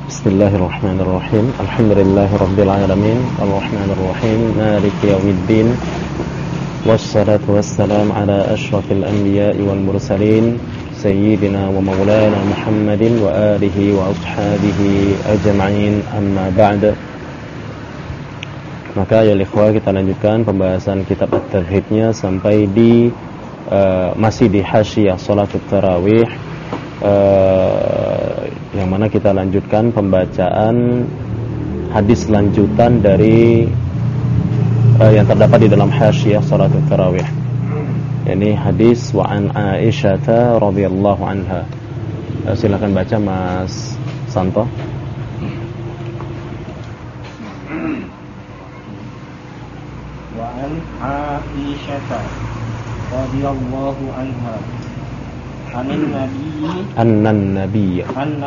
Bismillahirrahmanirrahim. Alhamdulillahirabbil alamin, arrahmanirrahim, maliki yaumiddin. Wassalatu wassalam ala asyrafil anbiya'i wal mursalin, sayyidina wa maulana Muhammadin wa alihi wa ashabihi ajma'in. Amma ba'd. Maka ya ikhwah, kita lanjutkan pembahasan kitab at-tauhidnya sampai di masih di hasyiah shalatul tarawih, yang mana kita lanjutkan pembacaan hadis lanjutan dari yang terdapat di dalam hasyiah shalatul tarawih. Ini hadis wa an Aisyah radhiyallahu anha. Silakan baca Mas Santo. Wa an Aisyah radhiyallahu anha Annan Nabi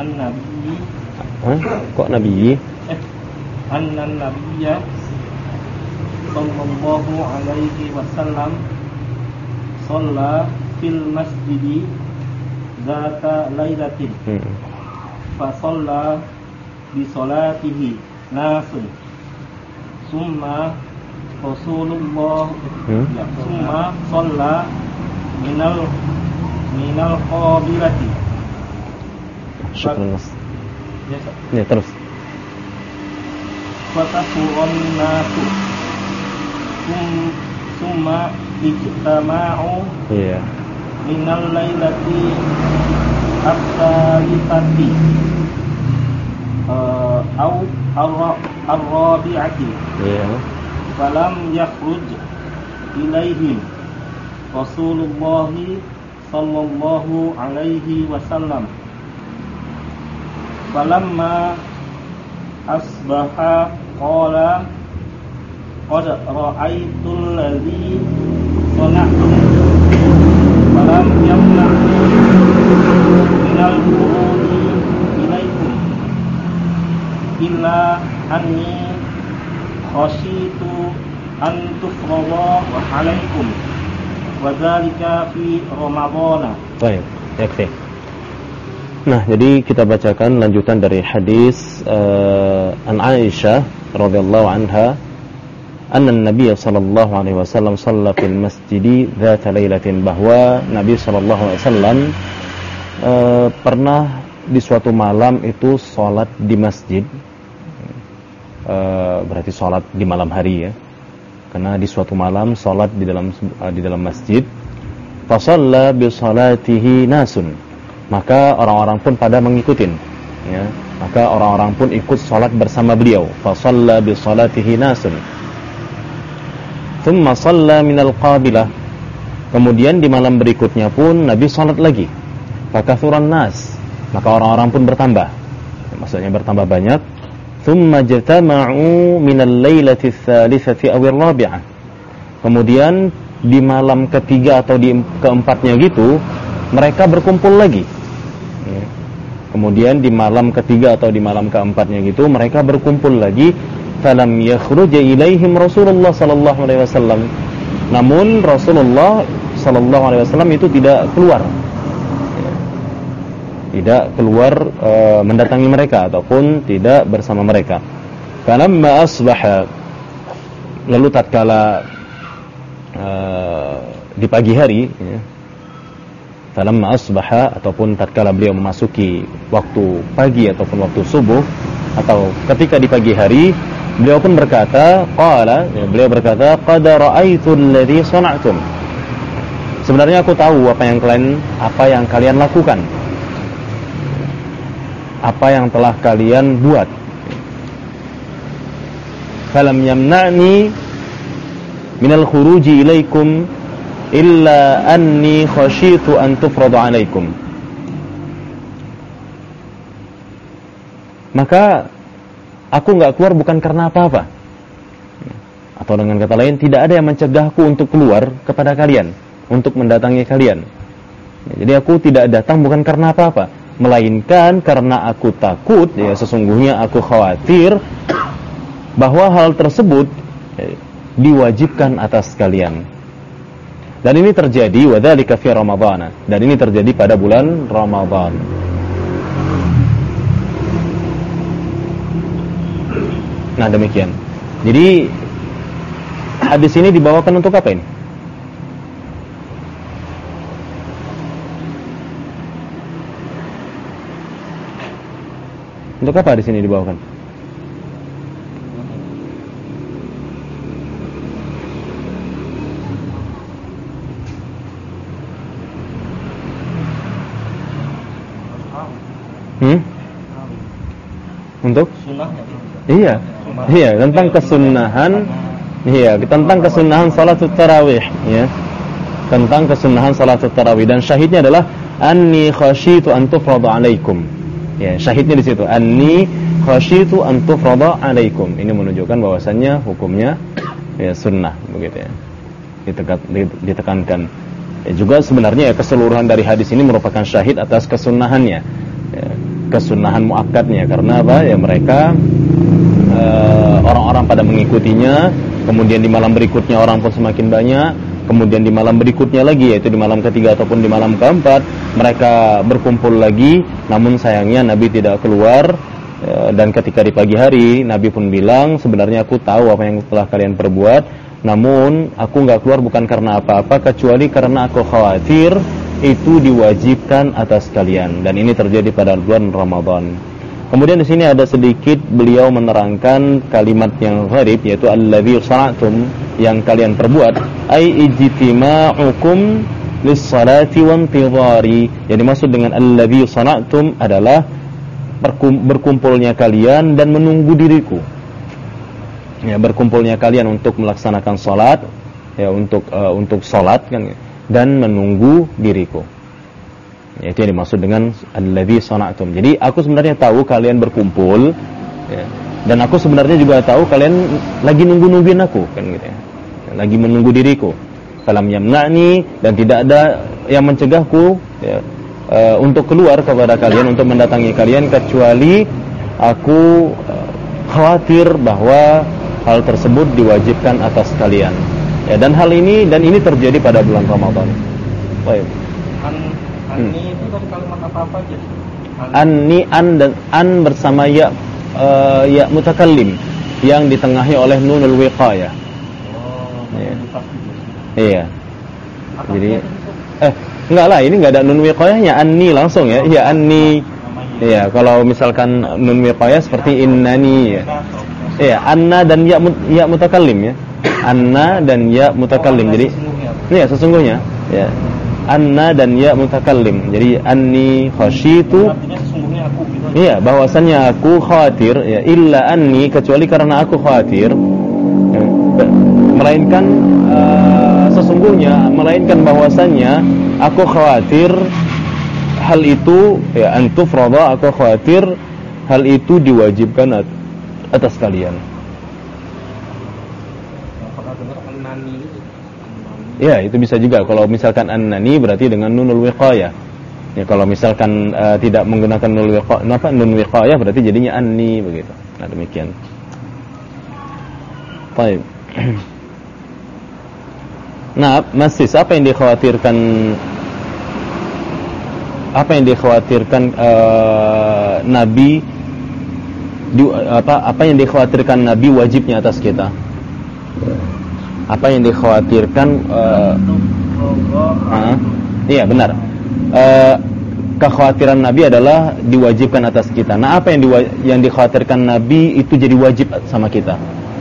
Kok Nabi? Annan Nabiyya sallallahu alaihi wasallam shalla fil masjidi zata lailatin fa shalla bi salatihi nasun summa Rasulullah summa shalla minal qabilati. Syukran Mas. Ya, terus. Fatafuran nasu summa ijtama'u minal lailati at-talifati au ar-rabi'ati. Falam yakhruj ilaihim Rasulullah sallallahu alaihi wasallam. Falamma asbaha qala qad ra'aytul ladzi sana'tum falam yamna'ni minal khuruji ilaikum illa anni khashitu an tufrada alaikum wa dzalika fi Ramadhan. Baik, yakfi. Nah, jadi kita bacakan lanjutan dari hadis an Aisyah radhiyallahu anha, anna Nabi sallallahu alaihi wasallam shalla fil masjidi dzata lailatin, bahwa Nabi sallallahu alaihi wasallam pernah di suatu malam itu salat di masjid. Berarti salat di malam hari ya. Karena di suatu malam salat di dalam masjid. Fa shalla bi salatihi nasun, maka orang-orang pun pada mengikutin ya. Maka orang-orang pun ikut salat bersama beliau. Fa shalla bi salatihi nasun. Thumma shalla minal qabilah. Kemudian di malam berikutnya pun Nabi salat lagi. Fa kathuran nas, maka orang-orang pun bertambah. Maksudnya bertambah banyak. Thumma jatama'u minal lailati tsalitsati aw ar-rabi'ah. Kemudian di malam ketiga atau di keempatnya gitu mereka berkumpul lagi. Kemudian di malam ketiga atau di malam keempatnya gitu mereka berkumpul lagi. Falam yakhruj ilaihim Rasulullah sallallahu alaihi wasallam. Namun Rasulullah sallallahu alaihi wasallam itu tidak keluar. Tidak keluar mendatangi mereka ataupun tidak bersama mereka. Falamma asbaha, lalu tatkala di pagi hari ya, falamma asbaha ataupun tatkala beliau memasuki waktu pagi ataupun waktu subuh atau ketika di pagi hari, beliau pun berkata beliau berkata qad ra'aitu alladhi sana'tum. Sebenarnya aku tahu apa yang kalian lakukan, apa yang telah kalian buat. Falam yamna'ni minal khuruji ilaikum illa anni khashitu an tufradu alaikum. Maka aku enggak keluar bukan karena apa-apa. Atau dengan kata lain, tidak ada yang mencegahku untuk keluar kepada kalian, untuk mendatangi kalian. Jadi aku tidak datang bukan karena apa-apa, melainkan karena aku takut, ya sesungguhnya aku khawatir bahwa hal tersebut diwajibkan atas kalian. Dan ini terjadi wadzalika fi Ramadhan, dan ini terjadi pada bulan Ramadan. Nah, demikian. Jadi hadis ini dibawakan untuk apa ini? Untuk apa hadis ini dibawakan? Untuk? Sunnahnya. Iya, tentang kesunahan. Iya, tentang kesunahan salat tarawih, ya. Tentang kesunahan salat tarawih, dan syahidnya adalah anni khasyitu an tufrada alaikum. Ya, syahidnya di situ. Anni khasyitu an tufrada alaikum. Ini menunjukkan bahwasannya hukumnya ya sunnah, begitu ya. Ditekankan. Ya, juga sebenarnya ya, keseluruhan dari hadis ini merupakan syahid atas kesunahannya. Ya, kesunahan muakkadnya, karena apa? Ya mereka orang-orang pada mengikutinya, kemudian di malam berikutnya orang pun semakin banyak, kemudian di malam berikutnya lagi, yaitu di malam ketiga ataupun di malam keempat, mereka berkumpul lagi. Namun sayangnya Nabi tidak keluar, dan ketika di pagi hari Nabi pun bilang, sebenarnya aku tahu apa yang telah kalian perbuat, namun aku nggak keluar bukan karena apa-apa, kecuali karena aku khawatir itu diwajibkan atas kalian. Dan ini terjadi pada bulan Ramadan. Kemudian di sini ada sedikit beliau menerangkan kalimat yang gharib, yaitu allazi sana'tum, yang kalian perbuat, ai ijtima'ukum lis-salati wa intidhari. Yang dimaksud dengan allazi sana'tum adalah berkumpulnya kalian dan menunggu diriku. Ya, berkumpulnya kalian untuk melaksanakan salat, ya untuk salat kan, dan menunggu diriku. Itu yang dimaksud dengan allazi sana'tum. Jadi aku sebenarnya tahu kalian berkumpul, ya, dan aku sebenarnya juga tahu kalian lagi nungguin aku, kan gitu ya. Lagi menunggu diriku. Falam yamna'ni, dan tidak ada yang mencegahku, ya, untuk keluar kepada kalian, untuk mendatangi kalian, kecuali aku khawatir bahwa hal tersebut diwajibkan atas kalian. Ya, dan ini terjadi pada bulan Ramadan. Baik. Anni itu dari kalimat apa aja? Anni, an, dan an bersama ya mutakallim yang ditengahi oleh nunul wiqayah. Ya. Iya. Jadi enggak lah, ini enggak ada nun wiqayahnya, anni langsung ya. Iya, anni. Iya, kalau misalkan nun wiqayah seperti innani ya. Iya, anna dan ya mutakallim ya. Anna dan ya mutakallim. Jadi iya, sesungguhnya ya. Anna dan ya mutakallim. Jadi anni khasyitu, artinya sesungguhnya aku gitu. Iya, bahwasannya aku khawatir, ya, illa anni, kecuali karena aku khawatir, ya, melainkan sesungguhnya, melainkan bahwasannya aku khawatir hal itu, ya, antufrada, aku khawatir hal itu diwajibkan atas kalian. Pernah dengar annani itu? Ya, itu bisa juga. Kalau misalkan annani berarti dengan nunul wiqayah. Ya, kalau misalkan tidak menggunakan nun wiqayah berarti jadinya anni, begitu. Nah, demikian. Baik. Nah, masih apa yang dikhawatirkan? Apa yang dikhawatirkan Nabi? Apa yang dikhawatirkan Nabi wajibnya atas kita? Apa yang dikhawatirkan? Iya, benar. Kekhawatiran Nabi adalah diwajibkan atas kita. Nah, apa yang dikhawatirkan Nabi itu jadi wajib sama kita?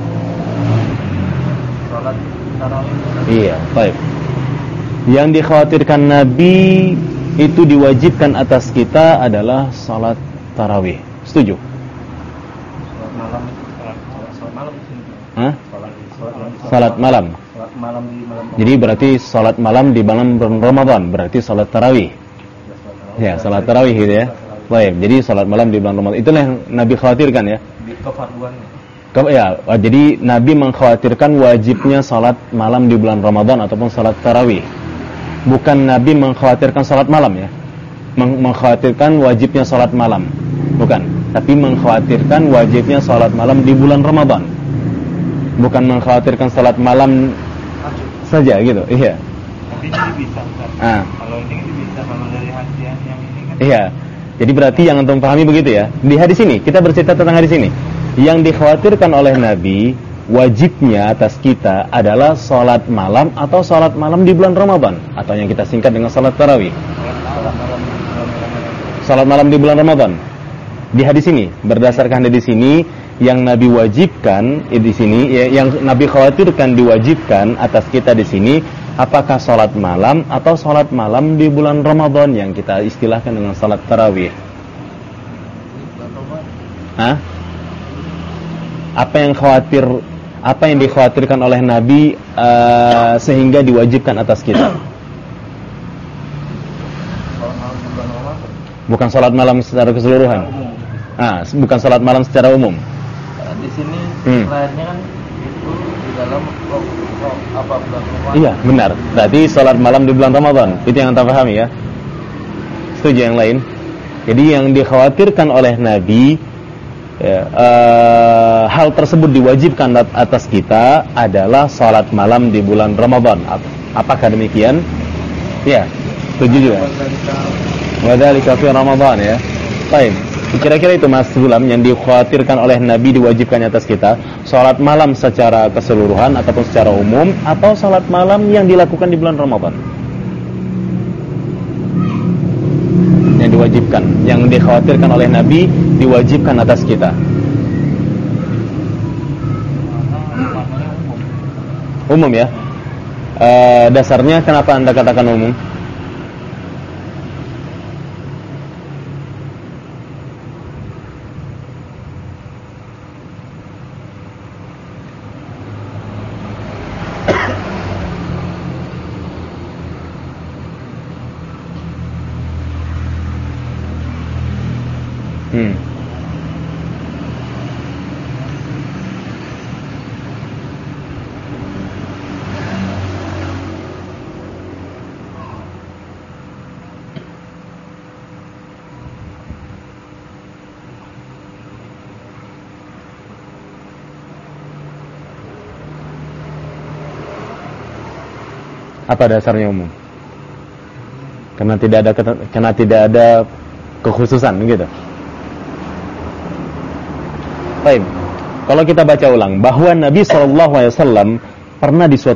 Salat tarawih. Iya, baik. Yang dikhawatirkan Nabi itu diwajibkan atas kita adalah salat tarawih. Setuju? Salat malam di sini. Hah? Salat malam. Salat malam di malam. Jadi berarti salat malam di malam Ramadan, berarti salat tarawih. Ya, salat tarawih gitu ya. Baik, jadi salat malam di bulan Ramadan. Itulah yang Nabi khawatirkan ya. Di kefarduannya. Ya, jadi Nabi mengkhawatirkan wajibnya salat malam di bulan Ramadan ataupun salat tarawih. Bukan Nabi mengkhawatirkan salat malam ya. Mengkhawatirkan wajibnya salat malam. Bukan, tapi mengkhawatirkan wajibnya salat malam di bulan Ramadan. Bukan mengkhawatirkan salat malam saja gitu. Iya. Tapi ini bisa kan? Kalau ini bisa, kalau dari hadis yang ini kan. Iya. Jadi berarti yang antum pahami begitu ya. Di hadis ini kita bercerita tentang hadis ini. Yang dikhawatirkan oleh Nabi, wajibnya atas kita adalah sholat malam atau sholat malam di bulan Ramadan, atau yang kita singkat dengan sholat tarawih. Sholat malam di bulan Ramadan. Di hadis ini, berdasarkan hadis ini, yang Nabi wajibkan di sini, yang Nabi khawatirkan diwajibkan atas kita di sini, apakah sholat malam atau sholat malam di bulan Ramadan yang kita istilahkan dengan sholat tarawih? Hah? Apa yang dikhawatirkan oleh Nabi sehingga diwajibkan atas kita? Bukan sholat malam secara keseluruhan. Bukan sholat malam secara umum. Di sini lahirnya kan itu di dalam bulan Ramadan. Iya, benar. Berarti sholat malam di bulan Ramadan. Itu yang anda pahami ya. Setuju yang lain? Jadi yang dikhawatirkan oleh Nabi, hal tersebut diwajibkan atas kita adalah sholat malam di bulan Ramadan. Apakah demikian? Ya, setuju juga. Wadzalika fi Ramadan ya. Baik. Kira-kira itu Mas Sulam yang dikhawatirkan oleh Nabi diwajibkan atas kita, sholat malam secara keseluruhan ataupun secara umum, atau sholat malam yang dilakukan di bulan Ramadan yang diwajibkan, yang dikhawatirkan oleh Nabi diwajibkan atas kita. Umum ya. Dasarnya kenapa anda katakan umum? Apa dasarnya umum? Karena tidak ada kekhususan gitu. Baik. Kalau kita baca ulang bahwa Nabi SAW pernah di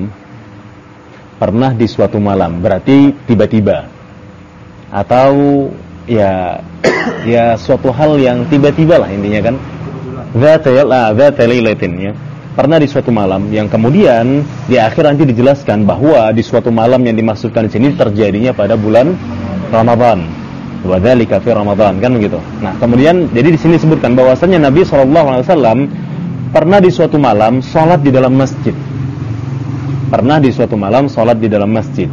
suatu malam, berarti tiba-tiba, atau ya suatu hal yang tiba-tiba lah intinya kan. Dzata lailatin ya. Pernah di suatu malam yang kemudian di akhir nanti dijelaskan bahwa di suatu malam yang dimaksudkan di sini terjadinya pada bulan Ramadan. Wa dzalika fi Ramadan, kan begitu. Nah, kemudian jadi di sini disebutkan bahwasanya Nabi SAW pernah di suatu malam salat di dalam masjid. Pernah di suatu malam salat di dalam masjid.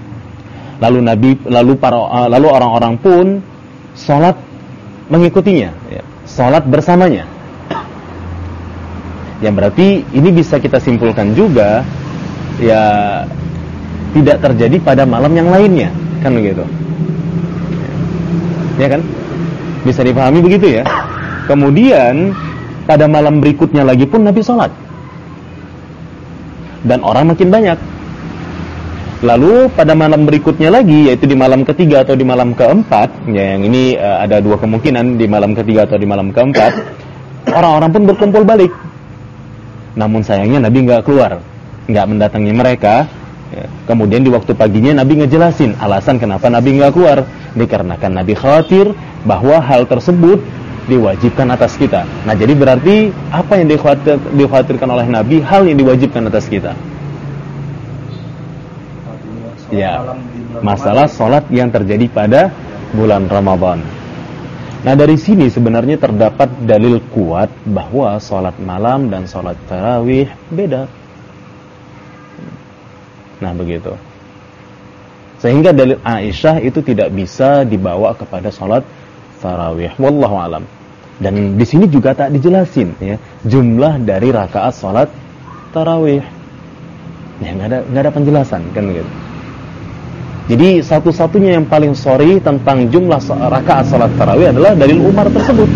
Lalu orang-orang pun salat mengikutinya, ya, salat bersamanya. Yang berarti ini bisa kita simpulkan juga ya tidak terjadi pada malam yang lainnya, kan begitu. Ya kan? Bisa dipahami begitu ya. Kemudian pada malam berikutnya lagi pun Nabi sholat. Dan orang makin banyak. Lalu pada malam berikutnya lagi, yaitu di malam ketiga atau di malam keempat, ya, yang ini ada dua kemungkinan, di malam ketiga atau di malam keempat, orang-orang pun berkumpul balik. Namun sayangnya Nabi nggak keluar, nggak mendatangi mereka. Ya. Kemudian di waktu paginya Nabi ngejelasin alasan kenapa Nabi nggak keluar. Dikarenakan Nabi khawatir bahwa hal tersebut diwajibkan atas kita. Nah, jadi berarti apa yang dikhawatirkan oleh Nabi, hal yang diwajibkan atas kita. Ya, masalah sholat yang terjadi pada bulan Ramadan. Nah, dari sini sebenarnya terdapat dalil kuat bahwa sholat malam dan sholat tarawih beda. Nah, begitu. Sehingga dalil Aisyah itu tidak bisa dibawa kepada sholat tarawih. Wallahu alam. Dan di sini juga tak dijelasin ya jumlah dari rakaat sholat tarawih. Ya, nggak ada penjelasan kan begitu. Jadi satu-satunya yang paling sorry tentang jumlah rakaat salat tarawih adalah dalil Umar tersebut.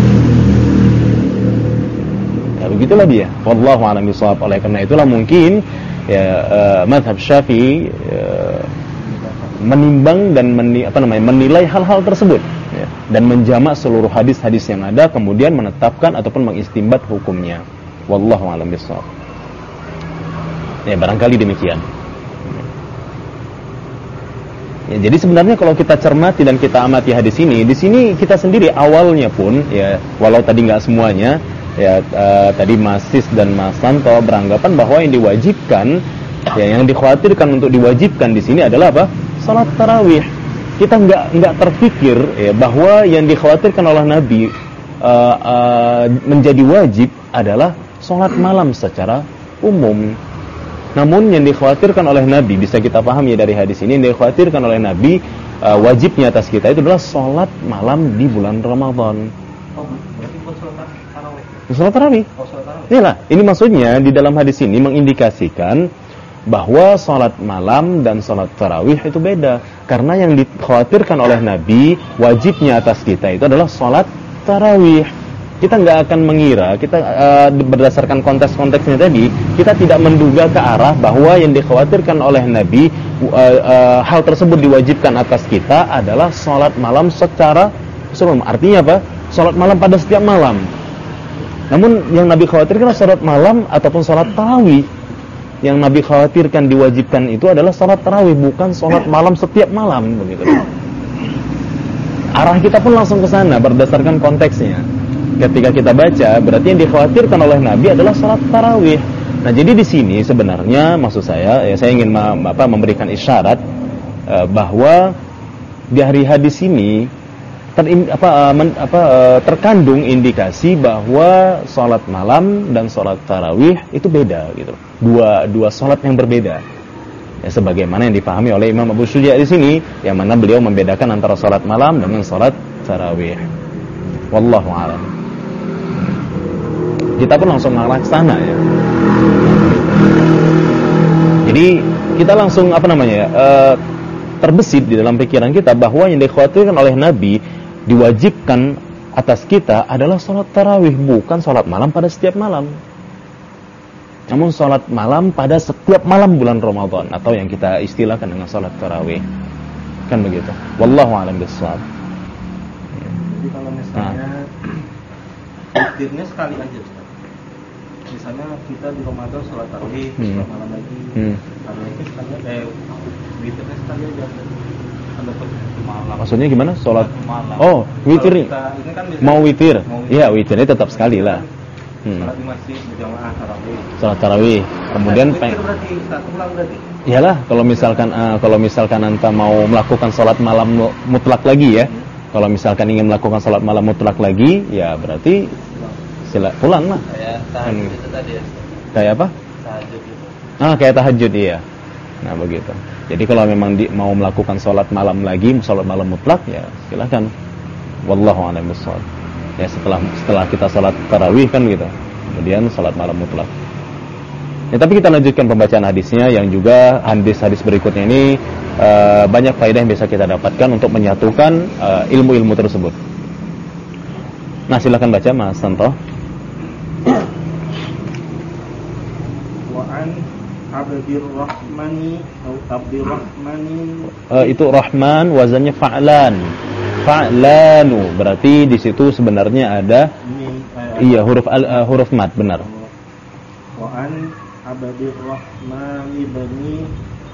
Ya begitulah dia. Wallahu a'lam bishawab. Oleh karena itulah mungkin ya mazhab Syafi'i menimbang dan menilai hal-hal tersebut. Ya. ya, dan menjamak seluruh hadis-hadis yang ada, kemudian menetapkan ataupun mengistimbat hukumnya. Wallahu a'lam bishawab. Ya, barangkali demikian. Ya, jadi sebenarnya kalau kita cermati dan kita amati hadis ini, di sini kita sendiri awalnya pun, ya, walau tadi nggak semuanya, ya, tadi Mas Sis dan Mas Santo beranggapan bahwa yang diwajibkan, ya, yang dikhawatirkan untuk diwajibkan di sini adalah apa? Salat tarawih. Kita nggak terpikir, ya, bahwa yang dikhawatirkan oleh Nabi menjadi wajib adalah salat malam secara umum. Namun yang dikhawatirkan oleh Nabi, bisa kita pahami dari hadis ini, yang dikhawatirkan oleh Nabi wajibnya atas kita itu adalah sholat malam di bulan Ramadan. Oh, berarti buat sholat tarawih. Sholat tarawih. Oh, sholat tarawih. Iyalah, ini maksudnya di dalam hadis ini mengindikasikan bahwa sholat malam dan sholat tarawih itu beda. Karena yang dikhawatirkan oleh Nabi wajibnya atas kita itu adalah sholat tarawih. Kita nggak akan mengira, kita berdasarkan konteks-konteksnya tadi, kita tidak menduga ke arah bahwa yang dikhawatirkan oleh Nabi hal tersebut diwajibkan atas kita adalah sholat malam secara umum. Artinya apa? Sholat malam pada setiap malam. Namun yang Nabi khawatirkan adalah sholat malam ataupun sholat tarawih. Yang Nabi khawatirkan diwajibkan itu adalah sholat tarawih, bukan sholat malam setiap malam, begitu. Arah kita pun langsung ke sana berdasarkan konteksnya. Ketika kita baca, berarti yang dikhawatirkan oleh Nabi adalah salat tarawih. Nah, jadi di sini sebenarnya maksud saya, ya, saya ingin memberikan isyarat bahwa di hari hadis ini terkandung indikasi bahwa salat malam dan salat tarawih itu beda, gitu. Dua salat yang berbeda. Ya, sebagaimana yang dipahami oleh Imam Abu Syuja di sini, yang mana beliau membedakan antara salat malam dengan salat tarawih. Wallahu a'lam. Kita pun langsung mengarah ke sana, ya. Jadi kita langsung terbesit di dalam pikiran kita bahwa yang dikhawatirkan oleh Nabi diwajibkan atas kita adalah sholat tarawih, bukan sholat malam pada setiap malam. Namun sholat malam pada setiap malam bulan Ramadan, atau yang kita istilahkan dengan sholat tarawih. Kan begitu. Wallahu a'lam bishawab. Jadi kalau misalnya witirnya sekali aja, Ustaz. Misalnya kita di Ramadan sholat tarawih, sholat malam lagi, tarawihnya sekali, witirnya sekali aja. Ada malam. Maksudnya gimana? Sholat malam. Oh, witir. Kan mau witir? Iya, witirnya tetap sekali lah. Sholat di masjid berjamaah tarawih. Sholat tarawih. Kemudian witir berarti satu malam berarti. Iyalah, kalau misalkan anta mau melakukan sholat malam mutlak lagi, ya. Kalau misalkan ingin melakukan sholat malam mutlak lagi, ya berarti pulang lah. Kayak tahajud itu tadi, ya. Kayak apa? Tahajud itu. Kayak tahajud, iya. Nah, begitu. Jadi kalau memang mau melakukan sholat malam lagi, sholat malam mutlak, ya silakan. Wallahu a'lam bishawab. Ya, setelah kita sholat tarawih kan gitu. Kemudian sholat malam mutlak. Ya, tapi kita lanjutkan pembacaan hadisnya, yang juga hadis-hadis berikutnya ini banyak faedah yang bisa kita dapatkan untuk menyatukan ilmu-ilmu tersebut. Nah, silakan baca Mas Santo. Wa'an Abdirrahmani atau Abdirrahmani. Itu Rahman wazannya fa'lan. Fa'lanu, berarti di situ sebenarnya ada huruf mad, benar. Wa'an Abdirrahmani bani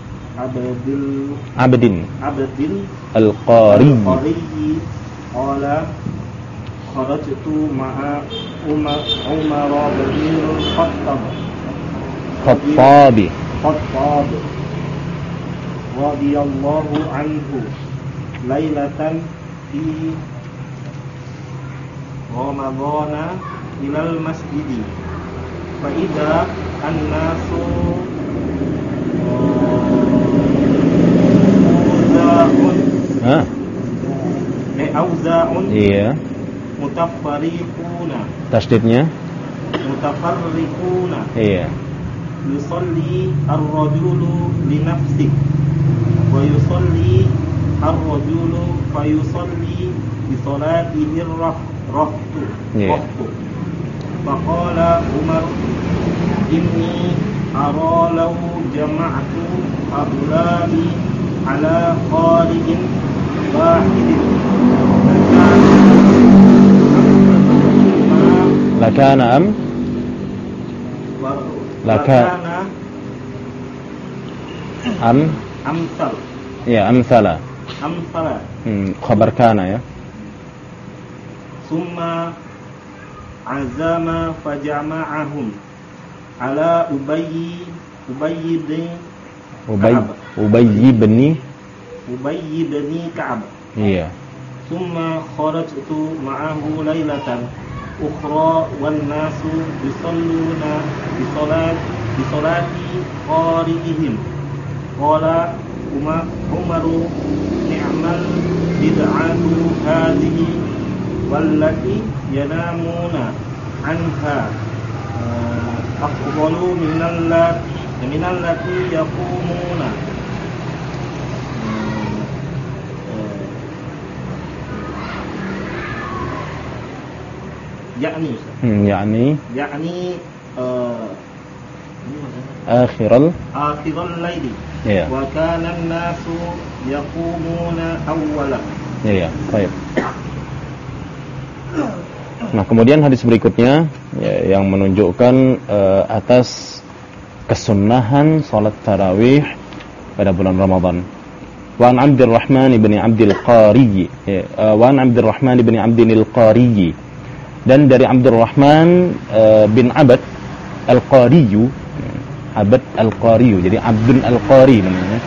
Abdin Al-Qari qala kharajtu ma'a Umar bin Khattab radhiyallahu anhu lailatan fi Ramadana ilal masjidi fa idza an-nasu Auza'un iya, mutafarriquna, tasdidnya mutafarriquna, iya, yusalli ar-rajulu li nafsihi wa yusalli ar-rajulu fa yusalli bi salatihi ar-rahtu. Faqala Umar inni ara law jama'tu haula'i ala qari'in wahidin lakana am lakana amsal. Ya, amsala. Khabar kana ya. Summa azama fajama'ahum ala Ubay bin Ka'ab. Iya. Summa kharajtu ma'ahu lailatan ukhra wan nasu yusalluna bi salati qari'ihim. Qala Umaru ni'mal bid'atu hadhihi wallati yanamuna anha afdalu minallati yaqumuna. yakni akhiral laili. Iya. Wa kana an-nasu yaqumuna awwala. Iya, baik. Nah, kemudian hadis berikutnya ya, yang menunjukkan atas kesunnahan salat tarawih pada bulan Ramadan. Wa an Abdurrahman bin Abdil Qari, dan dari Abdurrahman bin Abad Al-Qari, Abad Al-Qari, jadi Abdun Al-Qari namanya.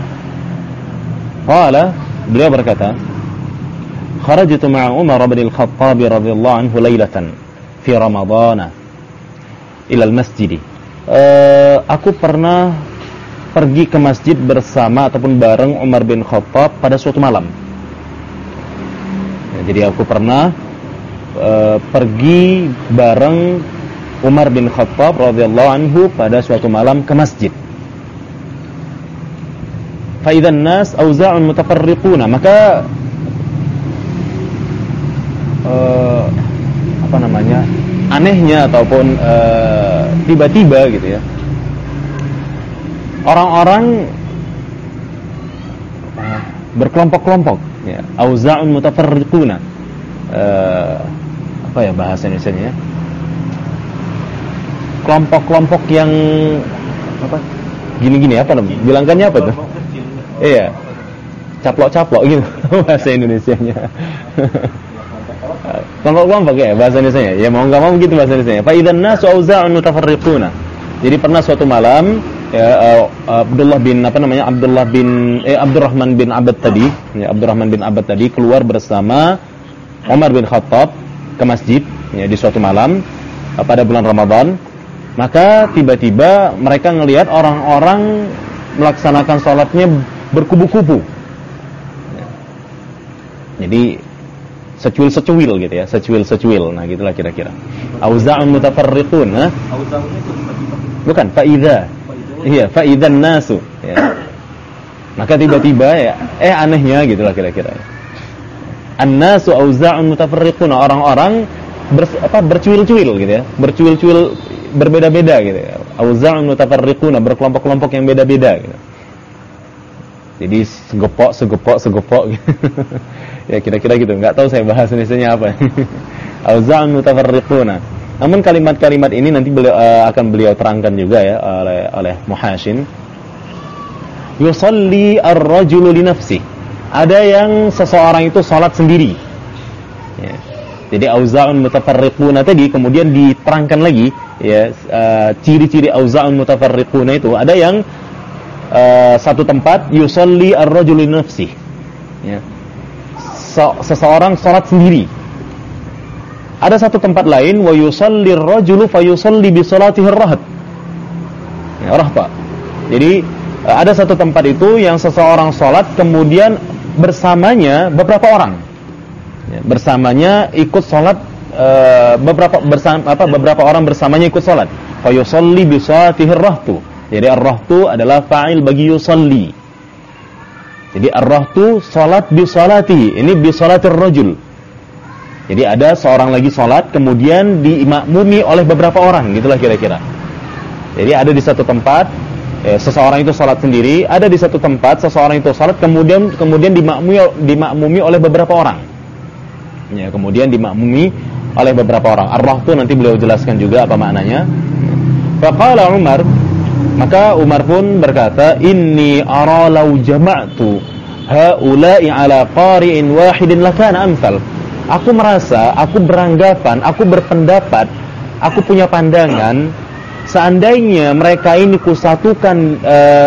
Qala, beliau berkata, kharajtu ma'a Umar bin Al-Khattab radhiyallahu anhu lailatan fi Ramadhan ila al-masjid. Aku pernah pergi ke masjid bersama ataupun bareng Umar bin Khattab pada suatu malam. Ya, jadi aku pernah pergi bareng Umar bin Khattab radhiyallahu anhu pada suatu malam ke masjid. Fa idzan nas auza'un mutafarriquna, maka anehnya ataupun tiba-tiba gitu ya, orang-orang berkelompok-kelompok ya, auza'un mutafarriquna. Apa ya bahasa Indonesianya ya? Kelompok-kelompok yang apa? Gini-gini apa namanya? Bilangkannya apa tuh? Iya. Caplok-caplok gitu bahasa Indonesianya. Kelompok-kelompok ya bahasa Indonesianya. Ya mau enggak mau gitu bahasa Indonesianya. Fa idzan nasu auza'un mutafarriquna. Jadi pernah suatu malam ya, Abdurrahman bin Abad tadi, ya, Abdurrahman bin Abad tadi keluar bersama Umar bin Khattab ke masjid ya, di suatu malam pada bulan Ramadan. Maka tiba-tiba mereka ngelihat orang-orang melaksanakan sholatnya berkubu-kubu. Jadi secuil-secuil gitu ya, secuil-secuil. Nah, gitulah kira-kira. Auza'un mutafarriqun, ha? Auza'unnya itu tiba-tiba. Bukan, fa'idza. Iya, fa'idzan nasu, ya. Maka tiba-tiba ya, anehnya gitulah kira-kira. An-nasu auza'un mutafarriqun, orang-orang bercuil-cuil gitu ya. Bercuil-cuil berbeda-beda gitu ya. Auza'un mutafarriqun, berkelompok-kelompok yang beda-beda gitu. Jadi segepok gitu. Ya kira-kira gitu. Enggak tahu saya bahas Indonesianya apa. Auza'un mutafarriquna. Namun kalimat-kalimat ini nanti akan beliau terangkan juga ya oleh Muhashin. Yusalli ar-rajulu li nafsi. Ada yang seseorang itu salat sendiri. Ya. Jadi auza'un mutafarriquna tadi kemudian diterangkan lagi ya, ciri-ciri auza'un mutafarriquna itu ada yang satu tempat yusalli ar-rajulu li nafsi. Ya. Seseorang salat sendiri. Ada satu tempat lain wa yusalli ar-rajulu fa yusalli bi salatihi ar-rahat. Ya, rahba. Jadi ada satu tempat itu yang seseorang salat kemudian bersamanya beberapa orang. Ya, bersamanya ikut salat beberapa orang bersamanya ikut salat. Fa yusalli bi salatihi ar-rahtu. Jadi ar-rahtu adalah fa'il bagi yusalli. Jadi ar-rahtu salat bi salati. Ini bi salatir rajul. Jadi ada seorang lagi salat kemudian dimakmumi oleh beberapa orang, gitulah kira-kira. Jadi ada di satu tempat seseorang itu salat sendiri, ada di satu tempat seseorang itu salat kemudian dimakmumi oleh beberapa orang. Ya, kemudian dimakmumi oleh beberapa orang. Ar-rahtu nanti beliau jelaskan juga apa maknanya. Faqala Umar, maka Umar pun berkata, inni ara law jama'tu haula'i ala qari'in wahidin lakana amsal. Aku merasa, aku beranggapan, aku berpendapat, aku punya pandangan, seandainya mereka ini kusatukan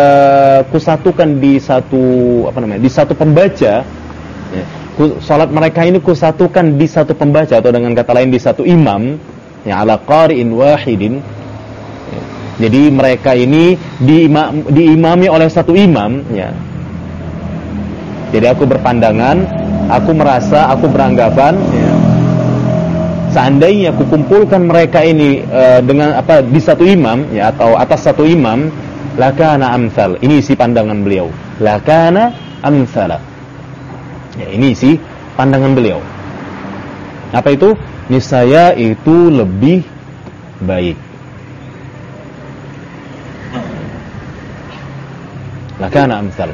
di satu di satu pembaca, ya, salat mereka ini kusatukan di satu pembaca, atau dengan kata lain di satu imam, ya, ala qari'in wahidin. Ya. Jadi mereka ini diimami oleh satu imam, ya. Jadi aku berpandangan, aku merasa, aku beranggapan, ya, seandainya aku kumpulkan mereka ini dengan di satu imam, ya, atau atas satu imam, lakana amsal. Ini isi pandangan beliau. Lakana amsala. Ya, ini isi pandangan beliau. Apa itu? Niscaya itu lebih baik. Lakana amsal.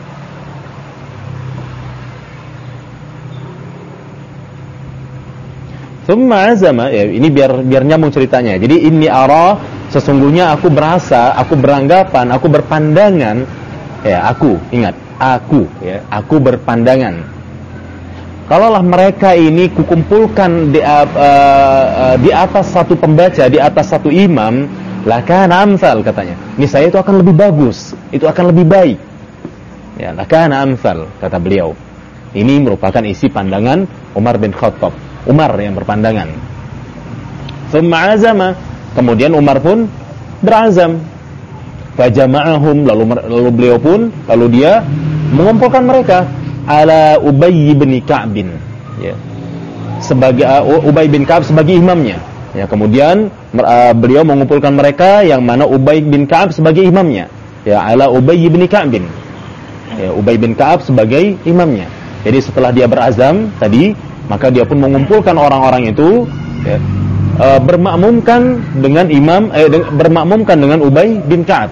Thumma azama, ya, ini biar nyambung ceritanya. Jadi inni ara, sesungguhnya aku berasa, aku beranggapan, aku berpandangan, ya, aku, ingat, aku, ya, aku berpandangan. Kalaulah mereka ini kukumpulkan di atas satu pembaca, di atas satu imam, lakana amsal, katanya. Niscaya itu akan lebih bagus, itu akan lebih baik. Ya, lakana amsal, kata beliau. Ini merupakan isi pandangan Umar bin Khattab. Umar yang berpandangan. Thumma azama, kemudian Umar pun berazam. Fajama'ahum, lalu beliau pun, lalu dia mengumpulkan mereka ala Ubay bin Ka'b, ya. Sebagai Ubay bin Ka'b sebagai imamnya. Ya, kemudian beliau mengumpulkan mereka yang mana Ubay bin Ka'b sebagai imamnya. Ya, ala Ubay bin Ka'b. Ya, Ubay bin Ka'b sebagai imamnya. Jadi setelah dia berazam tadi, maka dia pun mengumpulkan orang-orang itu, ya, bermakmumkan dengan bermakmumkan dengan Ubay bin Ka'ab.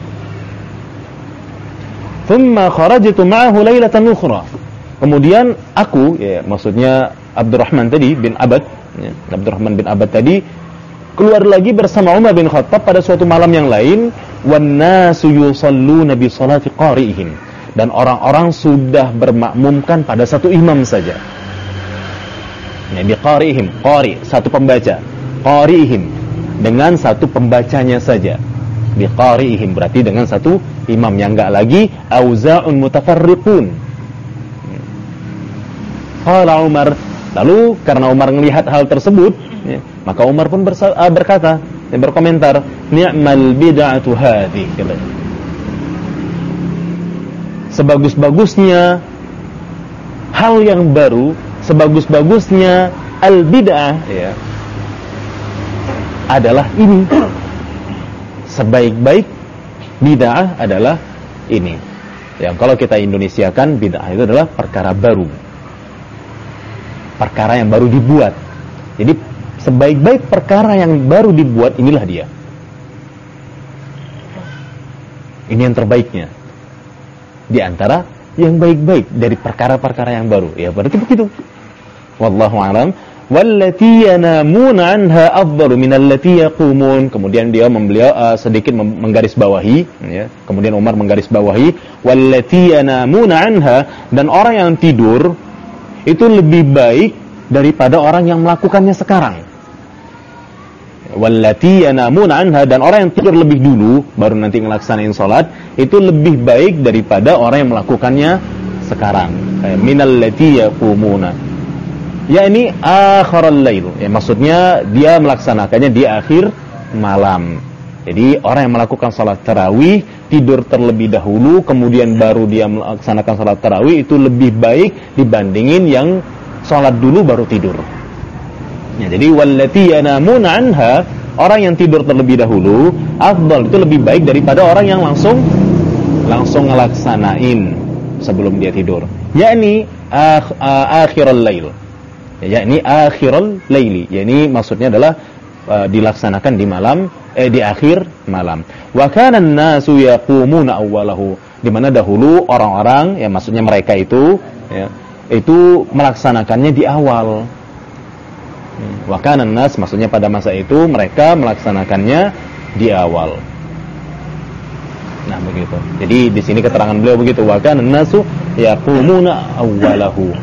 Thumma kharajtu ma'ahu lailatan ukhra. Kemudian aku, ya, maksudnya Abdurrahman tadi bin Abad, ya, Abdurrahman bin Abad tadi keluar lagi bersama Umar bin Khattab pada suatu malam yang lain, wan nasu yusalluna bi salati qari'ihim, dan orang-orang sudah bermakmumkan pada satu imam saja. Ya, bi qari'ihim, qari, satu pembaca, qari'ihim, dengan satu pembacanya saja. Bi qari'ihim berarti dengan satu imam, yang enggak lagi auza'un mutafarriqun. Qala Umar, lalu karena Umar melihat hal tersebut, ya, maka Umar pun berkata, berkomentar, ni'mal bid'atu hadhi, katanya. Sebagus-bagusnya hal yang baru, sebagus-bagusnya al-bid'ah, ya, adalah ini. Sebaik-baik bid'ah adalah ini. Yang kalau kita Indonesiakan, bid'ah itu adalah perkara baru, perkara yang baru dibuat. Jadi sebaik-baik perkara yang baru dibuat, inilah dia. Ini yang terbaiknya di antara yang baik-baik dari perkara-perkara yang baru. Ya, berarti begitu. Wallahu a'lam. Wallati yanamuna anha afdalu minallati yaqumun. Kemudian dia sedikit menggarisbawahi, ya. Kemudian Umar menggarisbawahi wallati yanamuna anha, dan orang yang tidur itu lebih baik daripada orang yang melakukannya sekarang. Wallati yanamuna anha, dan orang yang tidur lebih dulu baru nanti ngelaksanain salat, itu lebih baik daripada orang yang melakukannya sekarang. Minallati yaqumuna, yakni akhiral lail, ya, maksudnya dia melaksanakannya di akhir malam. Jadi orang yang melakukan salat tarawih tidur terlebih dahulu kemudian baru dia melaksanakan salat tarawih, itu lebih baik dibandingin yang salat dulu baru tidur. Ya, jadi wallati yanamuna anha, orang yang tidur terlebih dahulu, afdal, itu lebih baik daripada orang yang langsung ngelaksanain sebelum dia tidur. Yakni akhirul lail. Yakni akhirul laili. Yakni maksudnya adalah dilaksanakan di malam, di akhir malam. Wa kana an-nasu yaqumuna awwalahu, di mana dahulu orang-orang, ya maksudnya mereka itu, ya, itu melaksanakannya di awal. Wa kana an-nas maksudnya pada masa itu mereka melaksanakannya di awal. Nah, begitu. Jadi di sini keterangan beliau begitu, wa kana an-nasu yaqumuna awwalahu.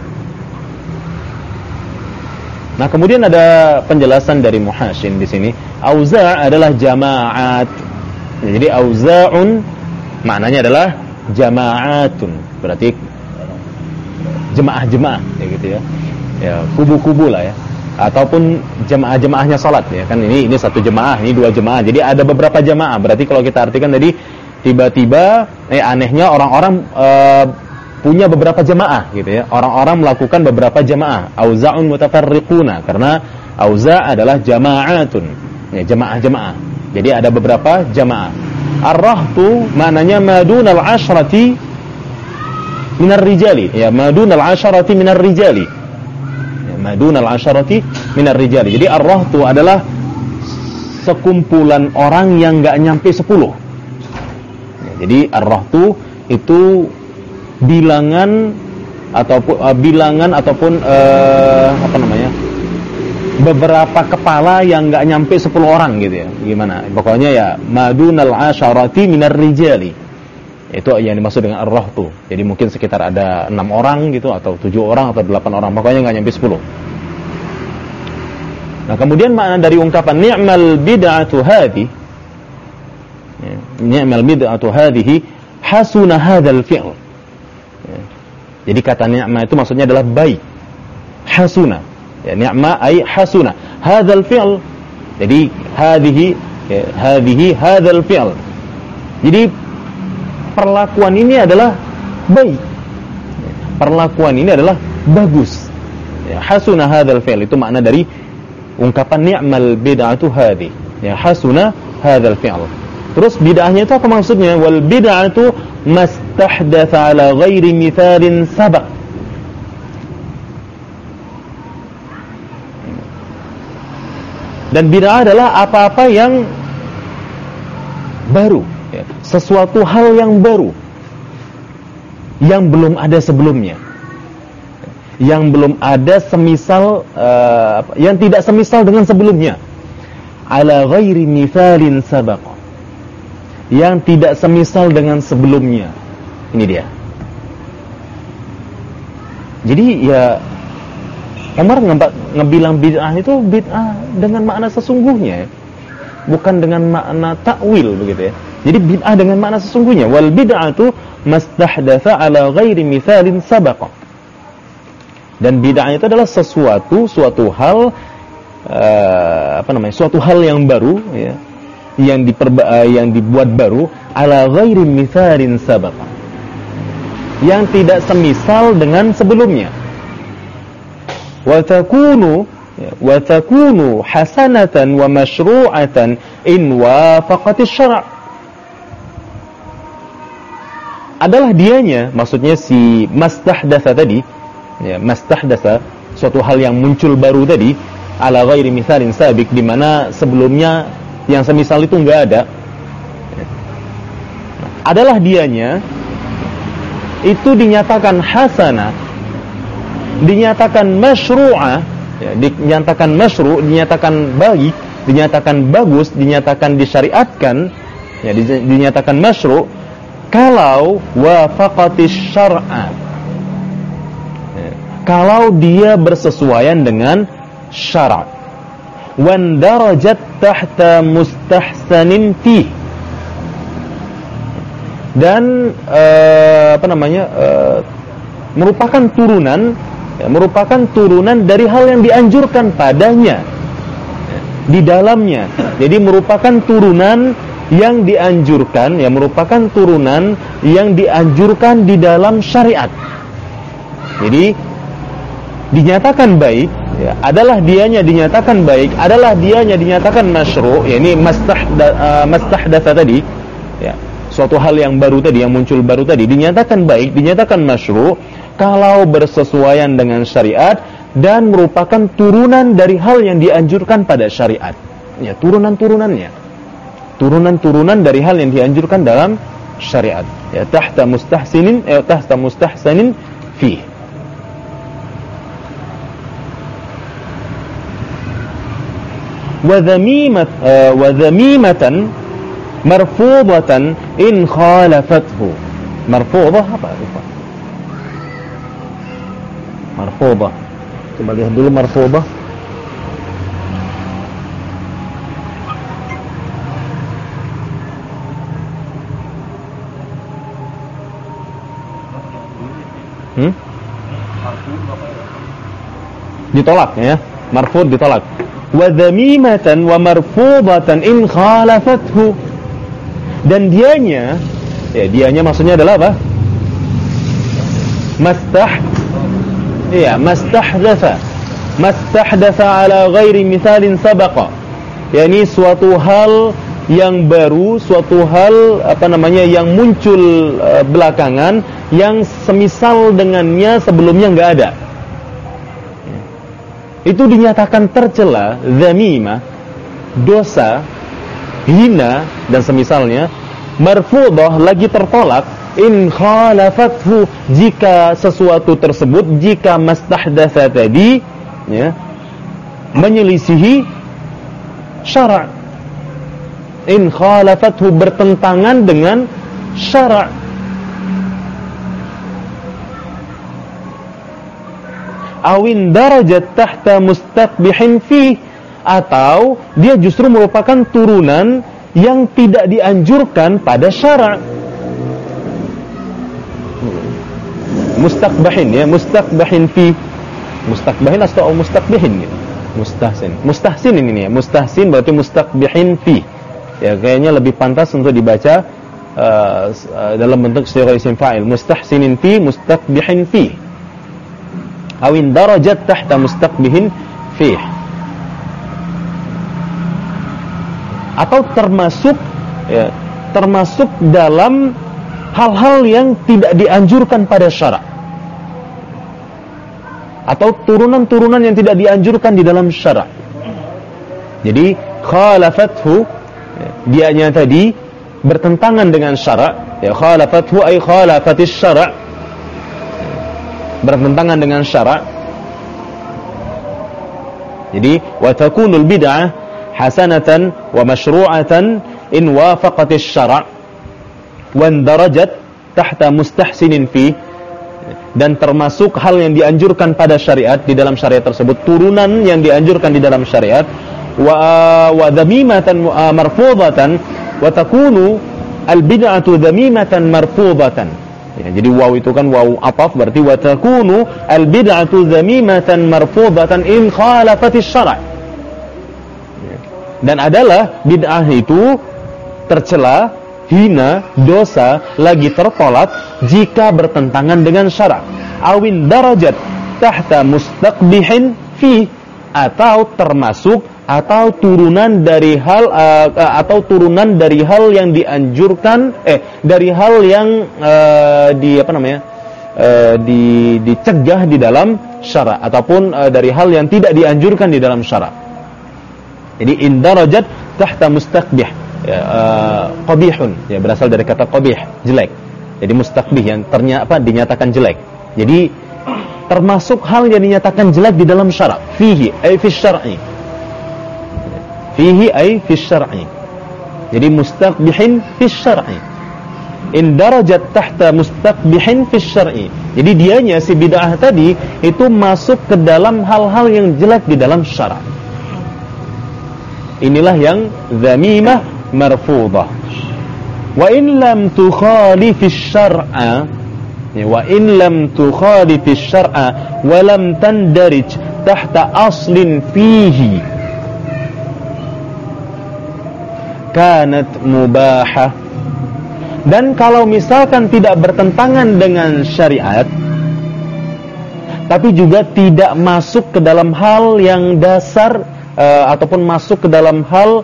Nah, kemudian ada penjelasan dari Muhashin di sini. Auza' adalah jama'at. Ya, jadi auza'un maknanya adalah jama'atun. Berarti jemaah-jemaah ya gitu ya. Ya, kubu-kubu lah ya. Ataupun jemaah-jemaahnya salat ya kan, ini satu jemaah, ini dua jemaah. Jadi ada beberapa jemaah. Berarti kalau kita artikan tadi tiba-tiba anehnya orang-orang punya beberapa jemaah gitu ya. Orang-orang melakukan beberapa jemaah. Auza'un mutafarriquna, karena auza' adalah jama'atun. Ya, jemaah-jemaah. Jadi ada beberapa jemaah. Ar-rahtu maknanya madunal asyrati minar rijali. Ya, madunal asyrati minar rijali. Madunal asyarati minar rijali. Jadi ar-rahtu adalah sekumpulan orang yang enggak nyampe 10. Ya, jadi ar-rahtu itu bilangan ataupun apa namanya? beberapa kepala yang enggak nyampe 10 orang gitu ya. Gimana? Pokoknya ya madunal asyarati minar rijali. Itu yang dimaksud dengan ar-rahtu. Jadi mungkin sekitar ada 6 orang gitu, atau 7 orang, atau 8 orang. Pokoknya nggak nyampe 10. Nah, kemudian makna dari ungkapan ni'mal bid'atu hadhi, ya, ni'mal bid'atu hadhihi hasuna hadzal fi'l. Ya. Jadi kata ni'ma itu maksudnya adalah baik. Hasuna. Ya, ni'ma ay hasuna. Hadzal fi'l. Jadi hadhihi ya, hadhihi hadzal fi'l. Jadi perlakuan ini adalah baik. Perlakuan ini adalah bagus. Ya, hasuna hadzal fi'l itu makna dari ungkapan ni'mal bid'atu hadhi. Ya, hasuna hadzal fi'l. Terus bid'ahnya itu apa maksudnya? Wal bid'atu mastahdatsa ala ghairi mithalin sabaq. Dan bid'ah adalah apa-apa yang baru. Ya, sesuatu hal yang baru yang belum ada sebelumnya, yang belum ada semisal yang tidak semisal dengan sebelumnya, ala ghairi mithalin sabaq, yang tidak semisal dengan sebelumnya. Ini dia. Jadi ya Umar ngebilang bid'ah itu bid'ah dengan makna sesungguhnya, bukan dengan makna takwil begitu ya. Jadi bid'ah dengan makna sesungguhnya. Wal bid'atu mastahdatsa ala ghairi mithalin sabaq. Dan bid'ah itu adalah suatu hal suatu hal yang baru ya, yang dibuat baru ala ghairi mithalin sabaq. Yang tidak semisal dengan sebelumnya. Wa takunu hasanatan wa masyru'atan in wafaqatis syara'. Adalah dianya, maksudnya si mastahdatsa tadi, ya, mastahdatsa suatu hal yang muncul baru tadi, ala ghairi mithalin sabiq, di mana sebelumnya yang semisal itu enggak ada. Adalah dianya itu dinyatakan hasanah, dinyatakan masyru'ah, ya, dinyatakan masyru', dinyatakan baik, dinyatakan bagus, dinyatakan disyariatkan, ya, dinyatakan masyru', kalau wafaqatis syar'a, kalau dia bersesuaian dengan syara', wan darajat tahta mustahsanin fi, dan merupakan turunan dari hal yang dianjurkan padanya di dalamnya. Jadi merupakan turunan yang dianjurkan, ya, merupakan turunan yang dianjurkan di dalam syariat. Jadi dinyatakan baik, ya, adalah dianya dinyatakan baik, adalah dianya dinyatakan masyru', ya, ini mastahdatsa tadi, ya, suatu hal yang baru tadi, yang muncul baru tadi, dinyatakan baik, dinyatakan masyru', kalau bersesuaian dengan syariat dan merupakan turunan dari hal yang dianjurkan pada syariat. Ya, turunan-turunannya, turunan-turunan dari hal yang dianjurkan dalam syariat. Ya, tahta mustahsanin fi. wa dhamimatan marfudatan in khalafathu. Marfudah apa? Marfudah. Coba lihat dulu marfudah. Ditolak ya. Marfud ditolak. Wa dhamimatan wa marfudatan in khalafathu. Dan dianya maksudnya adalah apa? Mastahdatha ala ghairi mithalin sabaqa. Yani suatu hal yang baru, suatu hal yang muncul belakangan, yang semisal dengannya sebelumnya enggak ada. Itu dinyatakan tercela, dzamimah, dosa, hina dan semisalnya. Marfudah lagi tertolak in khalafathu, jika sesuatu tersebut, jika mastahdatsa tadi ya menyelisihi syara', in khalafathu bertentangan dengan syara'. Awin darajat tahta mustaqbihin fi, atau dia justru merupakan turunan yang tidak dianjurkan pada syara'. Mustaqbihin ya, mustaqbihin fi, mustaqbihin atau mustaqbihin ya. Mustahsin ini ya, mustahsin berarti mustaqbihin fi. Ya kayaknya lebih pantas untuk dibaca dalam bentuk sigha isim fa'il, mustahsinin fi, mustaqbihin fi. Awin darajat tahta mustaqbihin fi. Atau termasuk dalam hal-hal yang tidak dianjurkan pada syara', atau turunan-turunan yang tidak dianjurkan di dalam syara'. Jadi khalafathu, dianya tadi bertentangan dengan syara', ya khalafathu ay khalafatis syara', bertentangan dengan syara'. Jadi wa takunul bid'ah hasanatan wa masyru'atan in wafaqatis syara' wa darajat tahta mustahsinin fi, dan termasuk hal yang dianjurkan pada syariat, di dalam syariat tersebut, turunan yang dianjurkan di dalam syariat. Wa dhamimatan marfudatan wa takunu al bid'atu dhamimatan marfudatan. Ya, jadi waw itu kan waw ataf, berarti wa takunu al bid'atu dhamimatan marfudatan in khalafatis syara'. Dan adalah bid'ah itu tercela, hina, dosa, lagi tertolak jika bertentangan dengan syara'. Awin darajat tahta mustaqbihin fi, atau termasuk atau turunan dari hal yang dianjurkan, dari hal yang dicegah di dalam syara', ataupun dari hal yang tidak dianjurkan di dalam syara'. Jadi indarajat tahta mustaqbih, qabihun, ya berasal dari kata qabih, jelek. Jadi mustaqbih yang dinyatakan jelek. Jadi termasuk hal yang dinyatakan jelek di dalam syara'. Fihi ay fi syar'i. Fihi ay fi syar'i. Jadi mustaqbihin fi syar'i. Indarajat tahta mustaqbihin fi syar'i. Jadi dianya si bid'ah tadi itu masuk ke dalam hal-hal yang jelek di dalam syara'. Inilah yang dhamimah marfudah. Wa in lam tukhalifish syar'a, wa in lam tukhalifish syar'a wa lam tandarij tahta aslin fihi kanat mubahah. Dan kalau misalkan tidak bertentangan dengan syariat, tapi juga tidak masuk ke dalam hal yang dasar, ataupun masuk ke dalam hal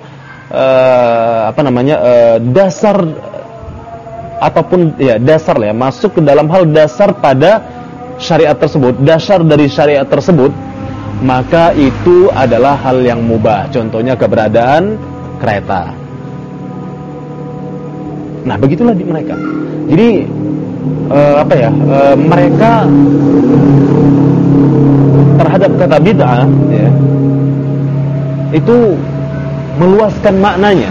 dasar, ataupun ya dasar lah ya, masuk ke dalam hal dasar pada syariat tersebut, dasar dari syariat tersebut, maka itu adalah hal yang mubah. Contohnya keberadaan kereta. Nah, begitulah di mereka. Jadi mereka terhadap kata bid'ah ya, itu meluaskan maknanya.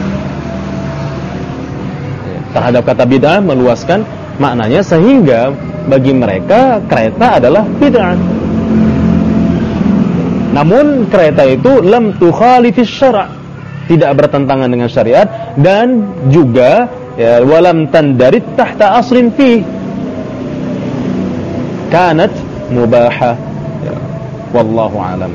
Terhadap kata bid'ah meluaskan maknanya, sehingga bagi mereka kereta adalah bid'ah. Namun kereta itu lam tukhalifis syara', tidak bertentangan dengan syariat, dan juga ya, walam tandarit tahta aslin fi, kanat mubahah. Ya, wallahu alam.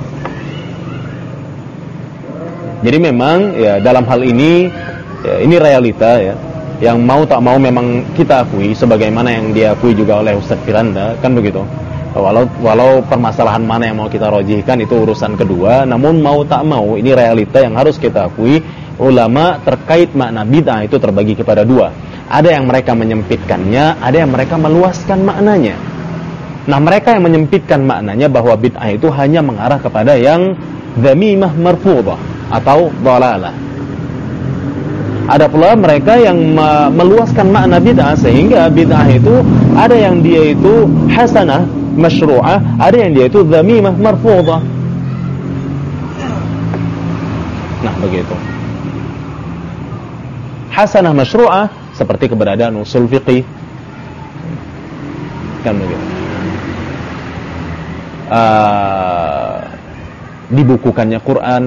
Jadi memang ya dalam hal ini ya, ini realita ya, yang mau tak mau memang kita akui, sebagaimana yang diakui juga oleh Ustaz Firanda, kan begitu. Walau permasalahan mana yang mau kita rojihkan itu urusan kedua, namun mau tak mau ini realita yang harus kita akui. Ulama terkait makna bid'ah itu terbagi kepada dua. Ada yang mereka menyempitkannya, ada yang mereka meluaskan maknanya. Nah, mereka yang menyempitkan maknanya bahwa bid'ah itu hanya mengarah kepada yang dzamimah marfudhah atau dhalalah. Ada pula mereka yang meluaskan makna bid'ah, sehingga bid'ah itu ada yang dia itu hasanah masyru'ah, ada yang dia itu dzamimah marfudhah. Nah, begitu. Hasanah masyru'ah seperti keberadaan usul fiqih, kan begitu. Dibukukannya Quran,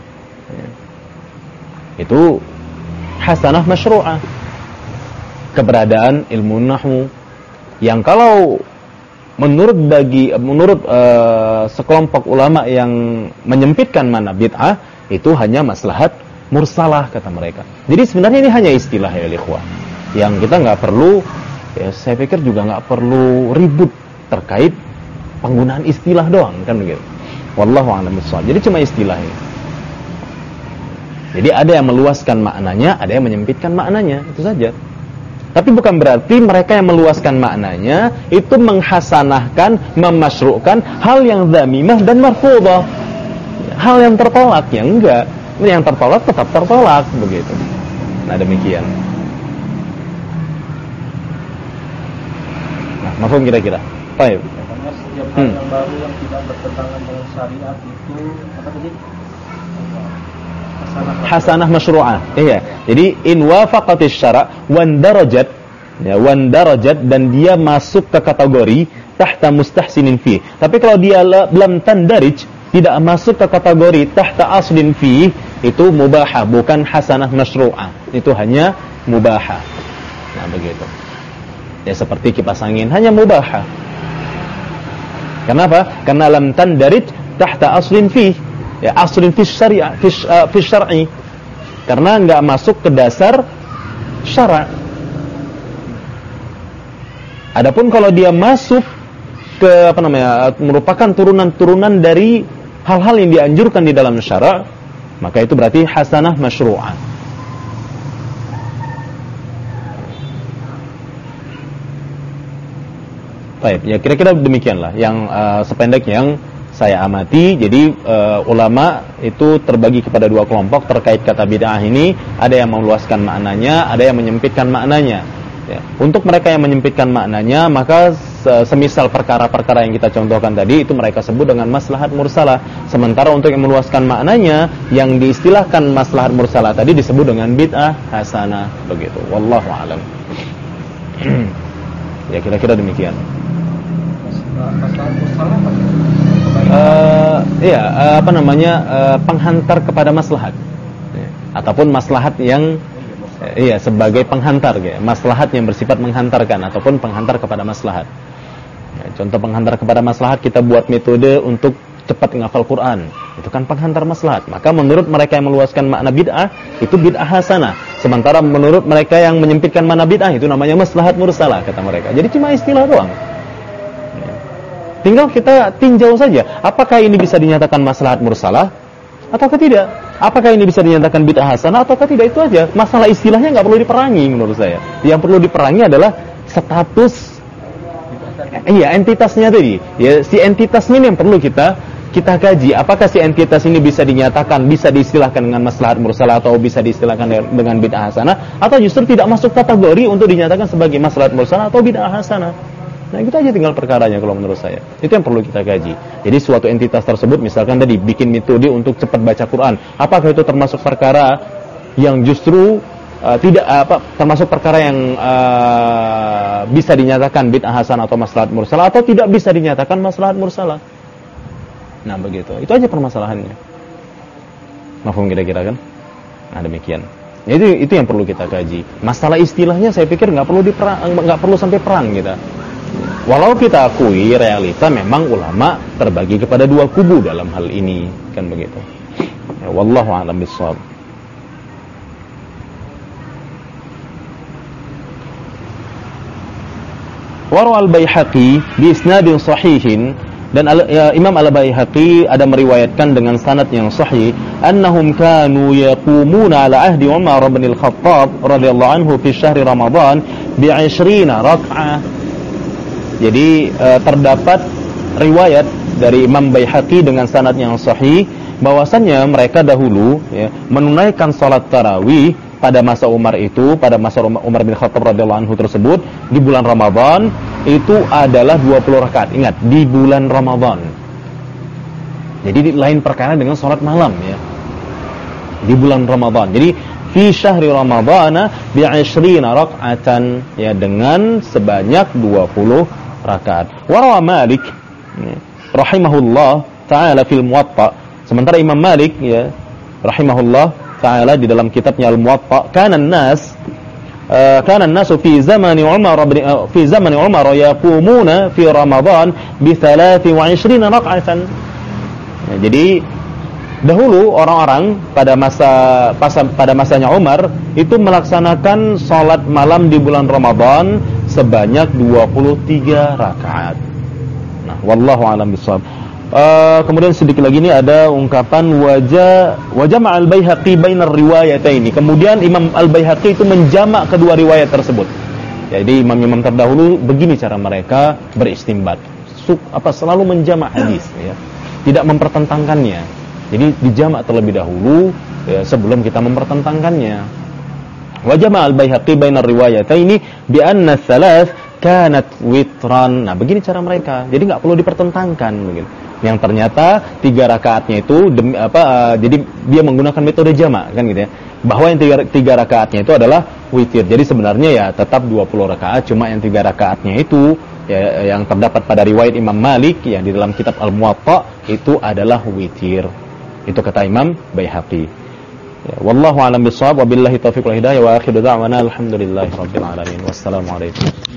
itu hasanah masyru'ah. Keberadaan ilmu nahwu yang kalau menurut sekelompok ulama yang menyempitkan makna bid'ah itu hanya maslahat mursalah, kata mereka. Jadi sebenarnya ini hanya istilah ya ikhwah, yang kita nggak perlu ya, saya pikir juga nggak perlu ribut terkait penggunaan istilah doang, kan begitu. Wallahu a'lam bishawab. Jadi cuma istilah ini. Jadi ada yang meluaskan maknanya, ada yang menyempitkan maknanya, itu saja. Tapi bukan berarti mereka yang meluaskan maknanya itu menghasanahkan, memasyru'kan hal yang dzamimah dan marfudhah, hal yang tertolak, ya enggak. Yang tertolak tetap tertolak, begitu. Nah, demikian. Nah, mafhum kira-kira. Baik. Setiap hal yang baru yang tidak bertentangan dengan syariat itu apa tadi? Hasanah masyru'ah. Iya. Jadi in wafaqatis syara' wan darajat, ya, wan darajat, dan dia masuk ke kategori tahta mustahsinin fi. Tapi kalau dia lam tandarij, tidak masuk ke kategori tahta aslin fi, itu mubahah, bukan hasanah masyru'ah. Itu hanya mubahah. Nah, begitu. Ya seperti kipas angin, hanya mubahah. Kenapa? Karena lam tandarij tahta aslin fi. Ya, aslin fi syariah, fi syar'i. Karena enggak masuk ke dasar syara'. Adapun kalau dia masuk ke merupakan turunan-turunan dari hal-hal yang dianjurkan di dalam syara', maka itu berarti hasanah masyru'ah. Baik, ya kira-kira demikianlah yang sependek yang saya amati. Jadi ulama itu terbagi kepada dua kelompok terkait kata bid'ah ini. Ada yang meluaskan maknanya, ada yang menyempitkan maknanya. Ya. Untuk mereka yang menyempitkan maknanya, maka semisal perkara-perkara yang kita contohkan tadi, itu mereka sebut dengan maslahat mursalah. Sementara untuk yang meluaskan maknanya, yang diistilahkan maslahat mursalah tadi disebut dengan bid'ah hasanah. Begitu. Wallahu a'lam. Ya kira-kira demikian. Maslahat mursalah apa? Penghantar kepada maslahat, ya. Ataupun maslahat yang sebagai penghantar, ya. Maslahat yang bersifat menghantarkan ataupun penghantar kepada maslahat, ya. Contoh penghantar kepada maslahat, kita buat metode untuk cepat menghafal Quran, itu kan penghantar maslahat. Maka menurut mereka yang meluaskan makna bid'ah, itu bid'ah hasanah. Sementara menurut mereka yang menyempitkan makna bid'ah, itu namanya maslahat mursalah, kata mereka. Jadi cuma istilah doang. Tinggal kita tinjau saja, apakah ini bisa dinyatakan maslahat mursalah ataukah tidak? Apakah ini bisa dinyatakan bid'ah hasanah ataukah tidak? Itu aja. Masalah istilahnya nggak perlu diperangi menurut saya. Yang perlu diperangi adalah status, entitasnya tadi. Ya, si entitasnya ini yang perlu kita kaji. Apakah si entitas ini bisa dinyatakan, bisa diistilahkan dengan maslahat mursalah atau bisa diistilahkan dengan bid'ah hasanah, atau justru tidak masuk kategori untuk dinyatakan sebagai maslahat mursalah atau bid'ah hasanah. Nah, itu aja tinggal perkaranya kalau menurut saya. Itu yang perlu kita kaji. Jadi suatu entitas tersebut misalkan tadi bikin metode untuk cepat baca Quran, apakah itu termasuk perkara yang justru tidak termasuk perkara yang bisa dinyatakan bid'ah hasanah atau maslahat mursalah, atau tidak bisa dinyatakan maslahat mursalah. Nah, begitu. Itu aja permasalahannya. Mafhum kira-kira kan? Nah, demikian. Itu yang perlu kita kaji. Masalah istilahnya saya pikir nggak perlu sampai perang kita. Walau kita akui realita memang ulama terbagi kepada dua kubu dalam hal ini, kan begitu. Ya, wallahu a'lam bishawab. Warwal Baihaqi bi isnadin sahihin, dan Imam Al-Baihaqi ada meriwayatkan dengan sanad yang sahih, annahum kanu yaqumuna ala ahdi Umar bin Al-Khattab radhiyallahu anhu fi syahri Ramadan bi 20 rak'ah. Jadi terdapat riwayat dari Imam Baihaqi dengan sanad yang sahih bahwasannya mereka dahulu menunaikan salat tarawih pada masa Umar itu, pada masa Umar bin Khattab radhiyallahu anhu tersebut di bulan Ramadan itu adalah 20 rakaat. Ingat, di bulan Ramadan. Jadi lain perkara dengan salat malam ya. Di bulan Ramadan. Jadi fi syahri Ramadana bi 20 rak'atan, ya, dengan sebanyak 20 rakaat. Warawa Malik rahimahullah ta'ala fil Muwatta. Sementara Imam Malik ya rahimahullah ta'ala di dalam kitabnya Al-Muwatta, kana an-nas fi zamani Umar yaqumuna fi Ramadan bi 23 rak'atan. Ya, jadi dahulu orang-orang pada masanya Umar itu melaksanakan salat malam di bulan Ramadan sebanyak 23 rakaat. Nah, wallahu a'lam bishawab. Kemudian sedikit lagi ini ada ungkapan wajama al-Baihaqi bainar riwayataini. Kemudian Imam al-Baihaqi itu menjamak kedua riwayat tersebut. Jadi imam-imam terdahulu begini cara mereka beristimbat. Selalu menjamak hadis ya. Tidak mempertentangkannya. Jadi dijamak terlebih dahulu ya, sebelum kita mempertentangkannya. Wajama al-Baihaqi bainar riwayataini bi anna thalath kanat witran. Nah, begini cara mereka. Jadi enggak perlu dipertentangkan begitu. Yang ternyata 3 rakaatnya itu jadi dia menggunakan metode jamak kan gitu ya. Bahwa yang 3 rakaatnya itu adalah witir. Jadi sebenarnya ya tetap 20 rakaat, cuma yang 3 rakaatnya itu ya, yang terdapat pada riwayat Imam Malik yang di dalam kitab Al-Muwatta itu adalah witir. Itu kata Imam Baihaqi. Ya, wallahu a'lam bishawab, wabillahi taufiq wal hidayah, wa akhiru da'wana alhamdulillahirabbil alamin. Wassalamu alaikum.